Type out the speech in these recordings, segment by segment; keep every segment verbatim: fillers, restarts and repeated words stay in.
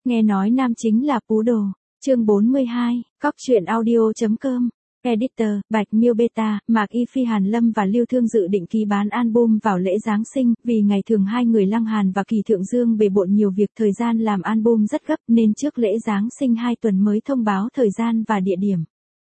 Nghe nói nam chính là Pú Đồ. Chương bốn mươi hai, Cóc truyện audio.com. Editor, Bạch Miêu Beta, Mạc Y Phi Hàn Lâm và Lưu Thương dự định ký bán album vào lễ Giáng sinh, vì ngày thường hai người Lăng Hàn và Kỳ Thượng Dương bề bộn nhiều việc, thời gian làm album rất gấp nên trước lễ Giáng sinh hai tuần mới thông báo thời gian và địa điểm.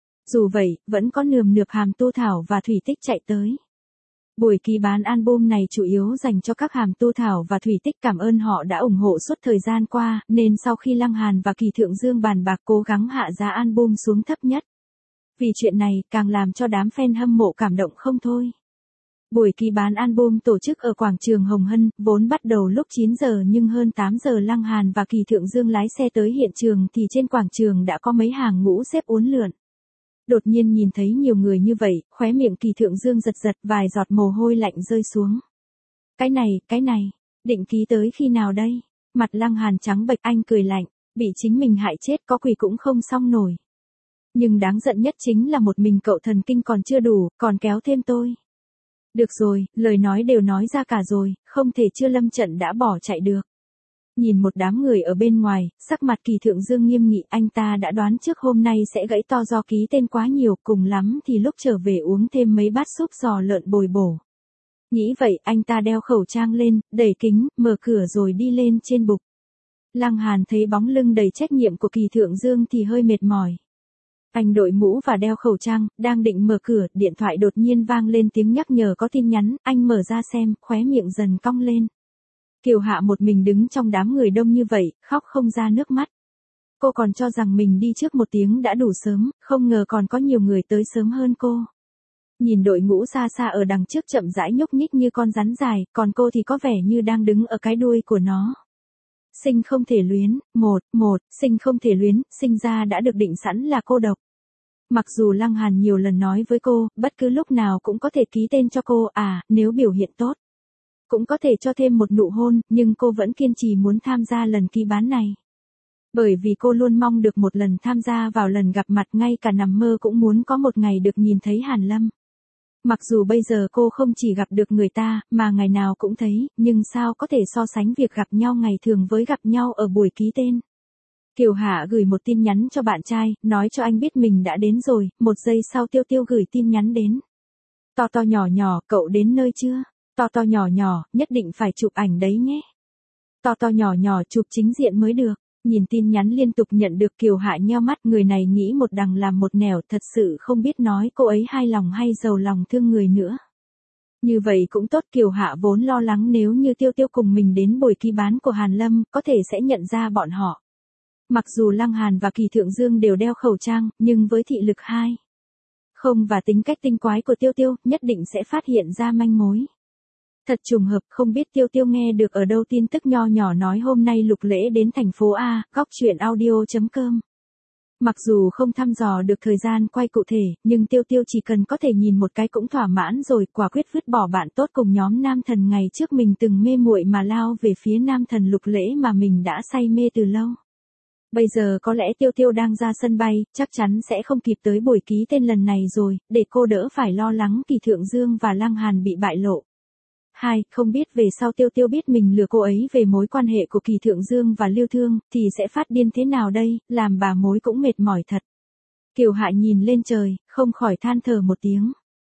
Dù vậy, vẫn có nườm nượp Hàm Tu Thảo và Thủy Tích chạy tới. Buổi ký bán album này chủ yếu dành cho các Hàm Tu Thảo và Thủy Tích, cảm ơn họ đã ủng hộ suốt thời gian qua, nên sau khi Lăng Hàn và Kỳ Thượng Dương bàn bạc cố gắng hạ giá album xuống thấp nhất. Vì chuyện này, càng làm cho đám fan hâm mộ cảm động không thôi. Buổi ký bán album tổ chức ở quảng trường Hồng Hân, vốn bắt đầu lúc chín giờ nhưng hơn tám giờ Lăng Hàn và Kỳ Thượng Dương lái xe tới hiện trường thì trên quảng trường đã có mấy hàng ngũ xếp uốn lượn. Đột nhiên nhìn thấy nhiều người như vậy, khóe miệng Kỳ Thượng Dương giật giật, vài giọt mồ hôi lạnh rơi xuống. Cái này, cái này, định ký tới khi nào đây? Mặt Lăng Hàn trắng bệch, anh cười lạnh, bị chính mình hại chết có quỳ cũng không xong nổi. Nhưng đáng giận nhất chính là một mình cậu thần kinh còn chưa đủ, còn kéo thêm tôi. Được rồi, lời nói đều nói ra cả rồi, không thể chưa lâm trận đã bỏ chạy được. Nhìn một đám người ở bên ngoài, sắc mặt Kỳ Thượng Dương nghiêm nghị, anh ta đã đoán trước hôm nay sẽ gãy to do ký tên quá nhiều, cùng lắm thì lúc trở về uống thêm mấy bát súp giò lợn bồi bổ. Nghĩ vậy, anh ta đeo khẩu trang lên, đẩy kính, mở cửa rồi đi lên trên bục. Lăng Hàn thấy bóng lưng đầy trách nhiệm của Kỳ Thượng Dương thì hơi mệt mỏi. Anh đội mũ và đeo khẩu trang, đang định mở cửa, điện thoại đột nhiên vang lên tiếng nhắc nhở có tin nhắn, anh mở ra xem, khóe miệng dần cong lên. Kiều Hạ một mình đứng trong đám người đông như vậy, khóc không ra nước mắt. Cô còn cho rằng mình đi trước một tiếng đã đủ sớm, không ngờ còn có nhiều người tới sớm hơn cô. Nhìn đội ngũ xa xa ở đằng trước chậm rãi nhúc nhích như con rắn dài, còn cô thì có vẻ như đang đứng ở cái đuôi của nó. Sinh không thể luyến, một, một, sinh không thể luyến, sinh ra đã được định sẵn là cô độc. Mặc dù Lăng Hàn nhiều lần nói với cô, bất cứ lúc nào cũng có thể ký tên cho cô, à, nếu biểu hiện tốt. Cũng có thể cho thêm một nụ hôn, nhưng cô vẫn kiên trì muốn tham gia lần ký bán này. Bởi vì cô luôn mong được một lần tham gia vào lần gặp mặt, ngay cả nằm mơ cũng muốn có một ngày được nhìn thấy Hàn Lâm. Mặc dù bây giờ cô không chỉ gặp được người ta, mà ngày nào cũng thấy, nhưng sao có thể so sánh việc gặp nhau ngày thường với gặp nhau ở buổi ký tên. Kiều Hạ gửi một tin nhắn cho bạn trai, nói cho anh biết mình đã đến rồi, một giây sau Tiêu Tiêu gửi tin nhắn đến. To to nhỏ nhỏ, cậu đến nơi chưa? To to nhỏ nhỏ, nhất định phải chụp ảnh đấy nhé. To to nhỏ nhỏ, chụp chính diện mới được. Nhìn tin nhắn liên tục nhận được, Kiều Hạ nheo mắt, người này nghĩ một đằng làm một nẻo, thật sự không biết nói cô ấy hai lòng hay giàu lòng thương người nữa. Như vậy cũng tốt, Kiều Hạ vốn lo lắng nếu như Tiêu Tiêu cùng mình đến buổi ký bán của Hàn Lâm, có thể sẽ nhận ra bọn họ. Mặc dù Lăng Hàn và Kỳ Thượng Dương đều đeo khẩu trang, nhưng với thị lực hai không và tính cách tinh quái của Tiêu Tiêu, nhất định sẽ phát hiện ra manh mối. Thật trùng hợp, không biết Tiêu Tiêu nghe được ở đâu tin tức nho nhỏ nói hôm nay Lục Lễ đến thành phố A, Cóc truyện audio.com. Mặc dù không thăm dò được thời gian quay cụ thể, nhưng Tiêu Tiêu chỉ cần có thể nhìn một cái cũng thỏa mãn rồi, quả quyết vứt bỏ bạn tốt cùng nhóm nam thần ngày trước mình từng mê muội mà lao về phía nam thần Lục Lễ mà mình đã say mê từ lâu. Bây giờ có lẽ Tiêu Tiêu đang ra sân bay, chắc chắn sẽ không kịp tới buổi ký tên lần này rồi, để cô đỡ phải lo lắng Kỳ Thượng Dương và Lăng Hàn bị bại lộ. Hai, không biết về sau Tiêu Tiêu biết mình lừa cô ấy về mối quan hệ của Kỳ Thượng Dương và Lưu Thương, thì sẽ phát điên thế nào đây, làm bà mối cũng mệt mỏi thật. Kiều Hạ nhìn lên trời, không khỏi than thở một tiếng.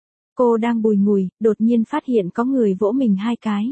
Cô đang bùi ngùi, đột nhiên phát hiện có người vỗ mình hai cái.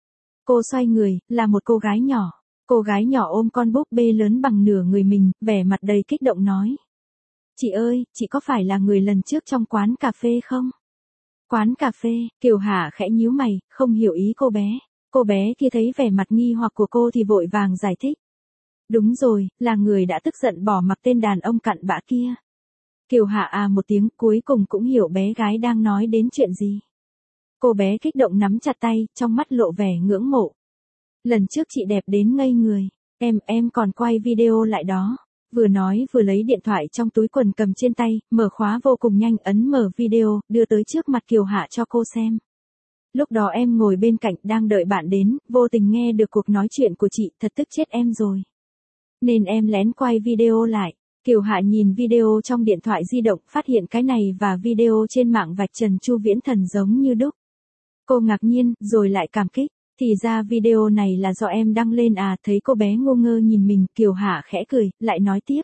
Cô xoay người, là một cô gái nhỏ. Cô gái nhỏ ôm con búp bê lớn bằng nửa người mình, vẻ mặt đầy kích động nói. Chị ơi, chị có phải là người lần trước trong quán cà phê không? Quán cà phê, Kiều Hạ khẽ nhíu mày, không hiểu ý cô bé. Cô bé kia thấy vẻ mặt nghi hoặc của cô thì vội vàng giải thích. Đúng rồi, là người đã tức giận bỏ mặc tên đàn ông cặn bã kia. Kiều Hạ à một tiếng, cuối cùng cũng hiểu bé gái đang nói đến chuyện gì. Cô bé kích động nắm chặt tay, trong mắt lộ vẻ ngưỡng mộ. Lần trước chị đẹp đến ngây người, em, em còn quay video lại đó. Vừa nói vừa lấy điện thoại trong túi quần cầm trên tay, mở khóa vô cùng nhanh, ấn mở video, đưa tới trước mặt Kiều Hạ cho cô xem. Lúc đó em ngồi bên cạnh đang đợi bạn đến, vô tình nghe được cuộc nói chuyện của chị, thật tức chết em rồi. Nên em lén quay video lại. Kiều Hạ nhìn video trong điện thoại di động, phát hiện cái này và video trên mạng vạch trần Chu Viễn Thần giống như đúc. Cô ngạc nhiên, rồi lại cảm kích. Thì ra video này là do em đăng lên à, thấy cô bé ngô ngơ nhìn mình, Kiều Hạ khẽ cười, lại nói tiếp.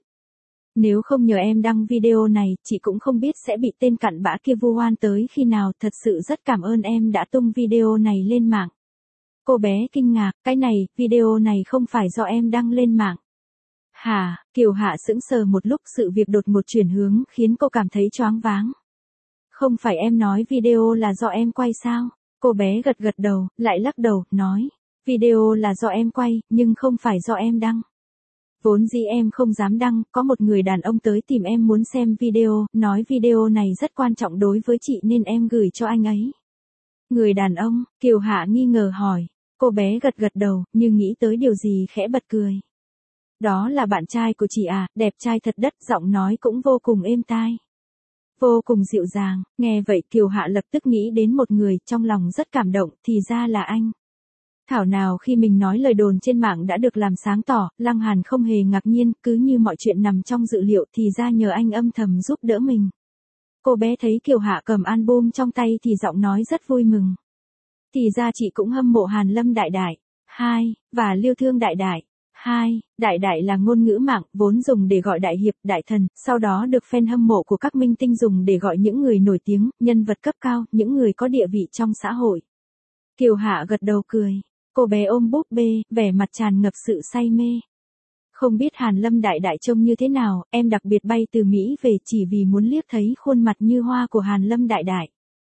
Nếu không nhờ em đăng video này, chị cũng không biết sẽ bị tên cặn bã kia vu oan tới khi nào, thật sự rất cảm ơn em đã tung video này lên mạng. Cô bé kinh ngạc, cái này, video này không phải do em đăng lên mạng. Hả, Kiều Hạ sững sờ một lúc, sự việc đột ngột chuyển hướng khiến cô cảm thấy choáng váng. Không phải em nói video là do em quay sao? Cô bé gật gật đầu, lại lắc đầu, nói. Video là do em quay, nhưng không phải do em đăng. Vốn dĩ em không dám đăng, có một người đàn ông tới tìm em muốn xem video, nói video này rất quan trọng đối với chị nên em gửi cho anh ấy. Người đàn ông, Kiều Hạ nghi ngờ hỏi. Cô bé gật gật đầu, như nghĩ tới điều gì khẽ bật cười. Đó là bạn trai của chị à, đẹp trai thật đất, giọng nói cũng vô cùng êm tai. Vô cùng dịu dàng, nghe vậy Kiều Hạ lập tức nghĩ đến một người, trong lòng rất cảm động, thì ra là anh. Thảo nào khi mình nói lời đồn trên mạng đã được làm sáng tỏ, Lăng Hàn không hề ngạc nhiên, cứ như mọi chuyện nằm trong dự liệu thì ra nhờ anh âm thầm giúp đỡ mình. Cô bé thấy Kiều Hạ cầm album trong tay thì giọng nói rất vui mừng. Thì ra chị cũng hâm mộ Hàn Lâm đại đại. Hai, và Lưu Thương đại đại. Hai, đại đại là ngôn ngữ mạng, vốn dùng để gọi đại hiệp, đại thần, sau đó được fan hâm mộ của các minh tinh dùng để gọi những người nổi tiếng, nhân vật cấp cao, những người có địa vị trong xã hội. Kiều Hạ gật đầu cười. Cô bé ôm búp bê, vẻ mặt tràn ngập sự say mê. Không biết Hàn Lâm đại đại trông như thế nào, em đặc biệt bay từ Mỹ về chỉ vì muốn liếc thấy khuôn mặt như hoa của Hàn Lâm đại đại.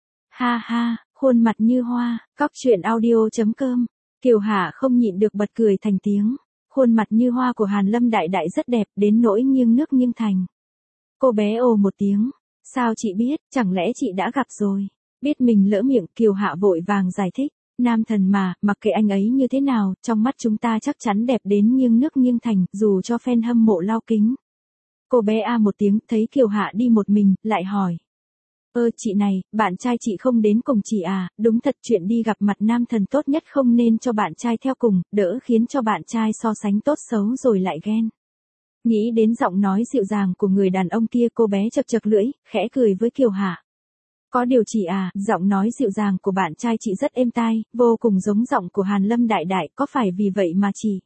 Ha ha, khuôn mặt như hoa, cóc truyện audio chấm com. Kiều Hạ không nhịn được bật cười thành tiếng. Khuôn mặt như hoa của Hàn Lâm đại đại rất đẹp, đến nỗi nghiêng nước nghiêng thành. Cô bé ồ một tiếng. Sao chị biết, chẳng lẽ chị đã gặp rồi? Biết mình lỡ miệng, Kiều Hạ vội vàng giải thích. Nam thần mà, mặc kệ anh ấy như thế nào, trong mắt chúng ta chắc chắn đẹp đến nghiêng nước nghiêng thành, dù cho fan hâm mộ lao kính. Cô bé a một tiếng, thấy Kiều Hạ đi một mình, lại hỏi. Ơ chị này, bạn trai chị không đến cùng chị à, đúng thật chuyện đi gặp mặt nam thần tốt nhất không nên cho bạn trai theo cùng, đỡ khiến cho bạn trai so sánh tốt xấu rồi lại ghen. Nghĩ đến giọng nói dịu dàng của người đàn ông kia, cô bé chật chật lưỡi, khẽ cười với Kiều Hạ. Có điều chị à, giọng nói dịu dàng của bạn trai chị rất êm tai, vô cùng giống giọng của Hàn Lâm đại đại, có phải vì vậy mà chị?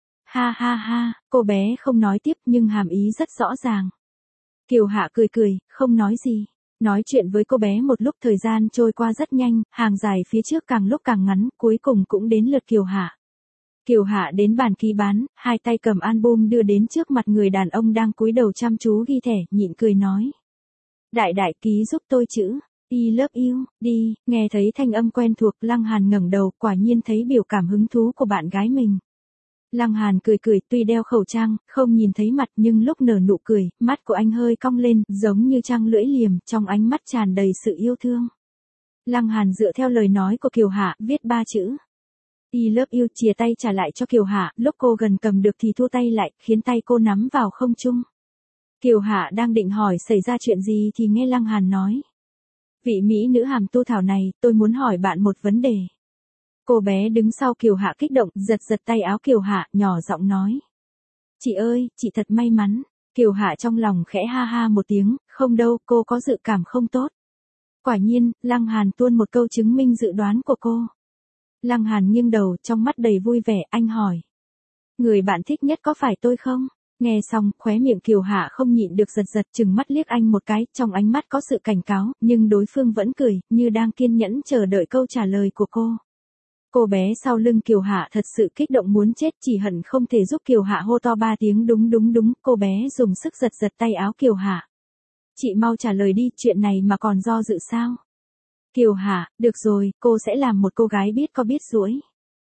Ha ha ha, cô bé không nói tiếp nhưng hàm ý rất rõ ràng. Kiều Hạ cười cười, không nói gì. Nói chuyện với cô bé một lúc, thời gian trôi qua rất nhanh, hàng dài phía trước càng lúc càng ngắn, cuối cùng cũng đến lượt Kiều Hạ. Kiều Hạ đến bàn ký bán, hai tay cầm album đưa đến trước mặt người đàn ông đang cúi đầu chăm chú ghi thẻ, nhịn cười nói. Đại đại ký giúp tôi chữ. I love you, đi, nghe thấy thanh âm quen thuộc, Lăng Hàn ngẩng đầu, quả nhiên thấy biểu cảm hứng thú của bạn gái mình. Lăng Hàn cười cười, tuy đeo khẩu trang, không nhìn thấy mặt nhưng lúc nở nụ cười, mắt của anh hơi cong lên, giống như trăng lưỡi liềm, trong ánh mắt tràn đầy sự yêu thương. Lăng Hàn dựa theo lời nói của Kiều Hạ, viết ba chữ. I love you, chìa tay trả lại cho Kiều Hạ, lúc cô gần cầm được thì thua tay lại, khiến tay cô nắm vào không trung. Kiều Hạ đang định hỏi xảy ra chuyện gì thì nghe Lăng Hàn nói. Vị mỹ nữ hàm tu thảo này, tôi muốn hỏi bạn một vấn đề. Cô bé đứng sau Kiều Hạ kích động, giật giật tay áo Kiều Hạ, nhỏ giọng nói. Chị ơi, chị thật may mắn. Kiều Hạ trong lòng khẽ ha ha một tiếng, không đâu, cô có dự cảm không tốt. Quả nhiên, Lăng Hàn tuôn một câu chứng minh dự đoán của cô. Lăng Hàn nghiêng đầu, trong mắt đầy vui vẻ, anh hỏi. Người bạn thích nhất có phải tôi không? Nghe xong, khóe miệng Kiều Hạ không nhịn được giật giật, chừng mắt liếc anh một cái, trong ánh mắt có sự cảnh cáo, nhưng đối phương vẫn cười, như đang kiên nhẫn chờ đợi câu trả lời của cô. Cô bé sau lưng Kiều Hạ thật sự kích động muốn chết, chỉ hận không thể giúp Kiều Hạ hô to ba tiếng đúng đúng đúng, cô bé dùng sức giật giật tay áo Kiều Hạ. Chị mau trả lời đi, chuyện này mà còn do dự sao? Kiều Hạ, được rồi, cô sẽ làm một cô gái biết có biết duỗi.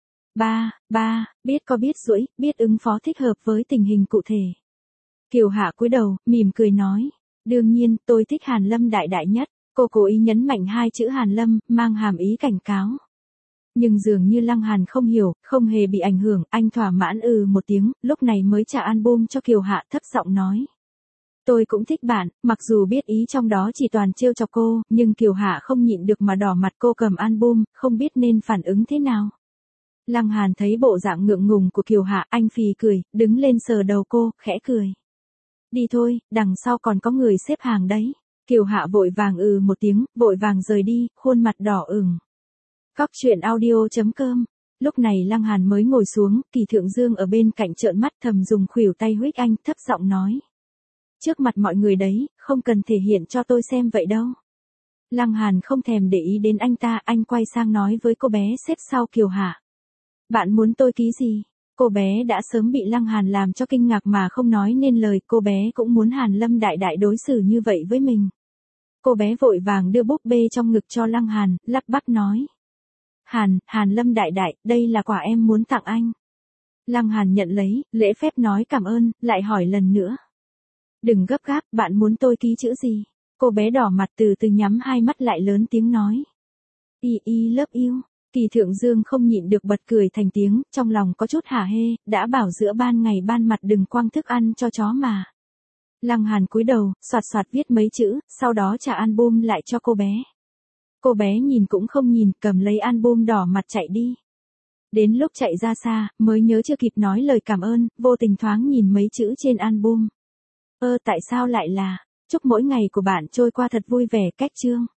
Ba, ba, biết có biết duỗi, biết ứng phó thích hợp với tình hình cụ thể. Kiều Hạ cúi đầu, mỉm cười nói. Đương nhiên, tôi thích Hàn Lâm đại đại nhất. Cô cố ý nhấn mạnh hai chữ Hàn Lâm, mang hàm ý cảnh cáo. Nhưng dường như Lăng Hàn không hiểu, không hề bị ảnh hưởng, anh thỏa mãn ừ một tiếng, lúc này mới trả album cho Kiều Hạ, thấp giọng nói. Tôi cũng thích bạn, mặc dù biết ý trong đó chỉ toàn trêu chọc cô, nhưng Kiều Hạ không nhịn được mà đỏ mặt, cô cầm album, không biết nên phản ứng thế nào. Lăng Hàn thấy bộ dạng ngượng ngùng của Kiều Hạ, anh phì cười, đứng lên sờ đầu cô, khẽ cười. Đi thôi, đằng sau còn có người xếp hàng đấy. Kiều Hạ vội vàng ừ một tiếng, vội vàng rời đi, khuôn mặt đỏ ửng. Cóc truyện audio chấm com Lúc này Lăng Hàn mới ngồi xuống, Kỳ Thượng Dương ở bên cạnh trợn mắt thầm dùng khuỷu tay huých anh, thấp giọng nói. Trước mặt mọi người đấy, không cần thể hiện cho tôi xem vậy đâu. Lăng Hàn không thèm để ý đến anh ta, anh quay sang nói với cô bé xếp sau Kiều Hạ. Bạn muốn tôi ký gì? Cô bé đã sớm bị Lăng Hàn làm cho kinh ngạc mà không nói nên lời, cô bé cũng muốn Hàn Lâm đại đại đối xử như vậy với mình. Cô bé vội vàng đưa búp bê trong ngực cho Lăng Hàn, lắp bắp nói. Hàn, Hàn Lâm đại đại, đây là quà em muốn tặng anh. Lăng Hàn nhận lấy, lễ phép nói cảm ơn, lại hỏi lần nữa. Đừng gấp gáp, bạn muốn tôi ký chữ gì? Cô bé đỏ mặt từ từ nhắm hai mắt lại lớn tiếng nói. I I love you. Kỳ Thượng Dương không nhịn được bật cười thành tiếng, trong lòng có chút hả hê, đã bảo giữa ban ngày ban mặt đừng quăng thức ăn cho chó mà. Lăng Hàn cúi đầu, soạt soạt viết mấy chữ, sau đó trả album lại cho cô bé. Cô bé nhìn cũng không nhìn, cầm lấy album đỏ mặt chạy đi. Đến lúc chạy ra xa, mới nhớ chưa kịp nói lời cảm ơn, vô tình thoáng nhìn mấy chữ trên album. Ơ tại sao lại là, chúc mỗi ngày của bạn trôi qua thật vui vẻ cách chương.